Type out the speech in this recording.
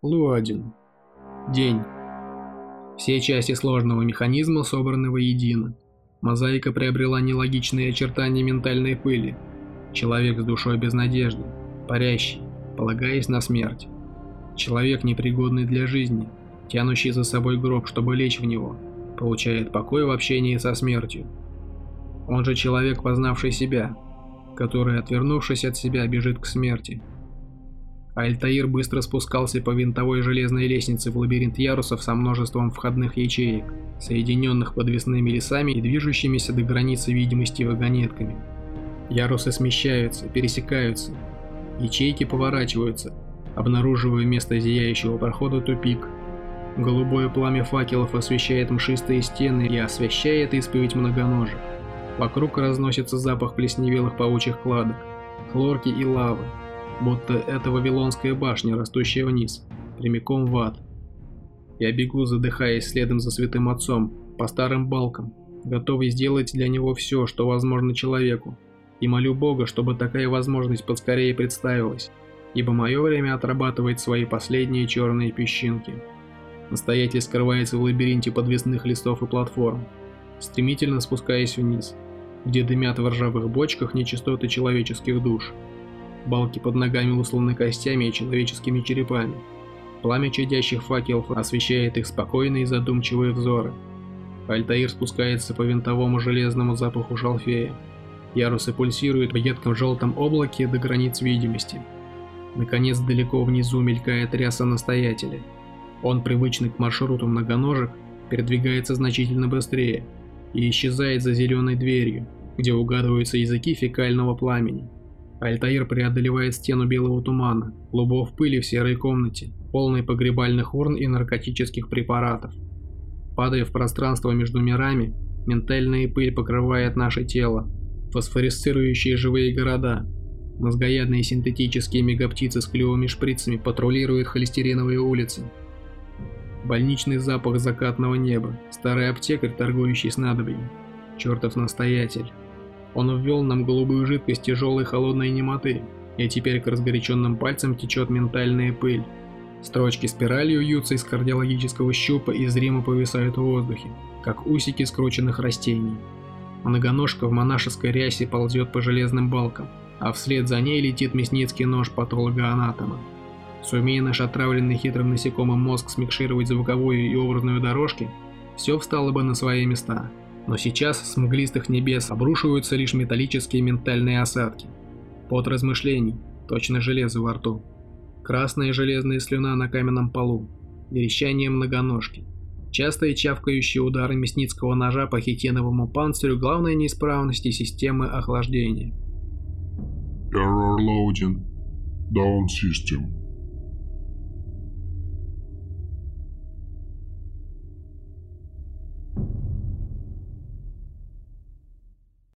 Лу-1. День. Все части сложного механизма собраны воедино. Мозаика приобрела нелогичные очертания ментальной пыли. Человек с душой без надежды, парящий, полагаясь на смерть. Человек, непригодный для жизни, тянущий за собой гроб, чтобы лечь в него, получает покой в общении со смертью. Он же человек, познавший себя, который, отвернувшись от себя, бежит к смерти. Альтаир быстро спускался по винтовой железной лестнице в лабиринт ярусов со множеством входных ячеек, соединенных подвесными лесами и движущимися до границы видимости вагонетками. Ярусы смещаются, пересекаются, ячейки поворачиваются, обнаруживая вместо зияющего прохода тупик. Голубое пламя факелов освещает мшистые стены и освещает исповедь многоножек. Вокруг разносится запах плесневелых паучьих кладок, хлорки и лавы, будто это Вавилонская башня, растущая вниз, прямиком в ад. Я бегу, задыхаясь следом за святым отцом, по старым балкам, готовый сделать для него все, что возможно человеку, и молю Бога, чтобы такая возможность поскорее представилась, ибо мое время отрабатывает свои последние черные песчинки. Настоятель скрывается в лабиринте подвесных листов и платформ, стремительно спускаясь вниз, где дымят в ржавых бочках нечистоты человеческих душ. Балки под ногами усланы костями и человеческими черепами. Пламя чадящих факелов освещает их спокойные и задумчивые взоры. Альтаир спускается по винтовому железному запаху шалфея. Ярусы пульсируют в едком желтом облаке до границ видимости. Наконец, далеко внизу мелькает ряса настоятеля. Он, привычный к маршруту многоножек, передвигается значительно быстрее и исчезает за зеленой дверью, где угадываются языки фекального пламени. Альтаир преодолевает стену белого тумана, клубов пыли в серой комнате, полной погребальных урн и наркотических препаратов. Падая в пространство между мирами, ментальная пыль покрывает наше тело, фосфоресцирующие живые города. Мозгоядные синтетические мегаптицы с клювыми шприцами патрулируют холестериновые улицы. Больничный запах закатного неба, старый аптекарь, торгующий снадобьем, чертов настоятель. Он ввел нам голубую жидкость тяжелой холодной немоты, и теперь к разгоряченным пальцам течет ментальная пыль. Строчки спиралью вьются из кардиологического щупа и зримо повисают в воздухе, как усики скрученных растений. Многоножка в монашеской рясе ползет по железным балкам, а вслед за ней летит мясницкий нож патологоанатома. Сумея наш отравленный хитрым насекомым мозг смикшировать звуковую и образную дорожки, все встало бы на свои места. Но сейчас с мглистых небес обрушиваются лишь металлические ментальные осадки. Под размышлений, точно железо во рту. Красная железная слюна на каменном полу, верещание многоножки. Частые чавкающие удары мясницкого ножа по хитиновому панцирю главной неисправности системы охлаждения. Error loading. Down system.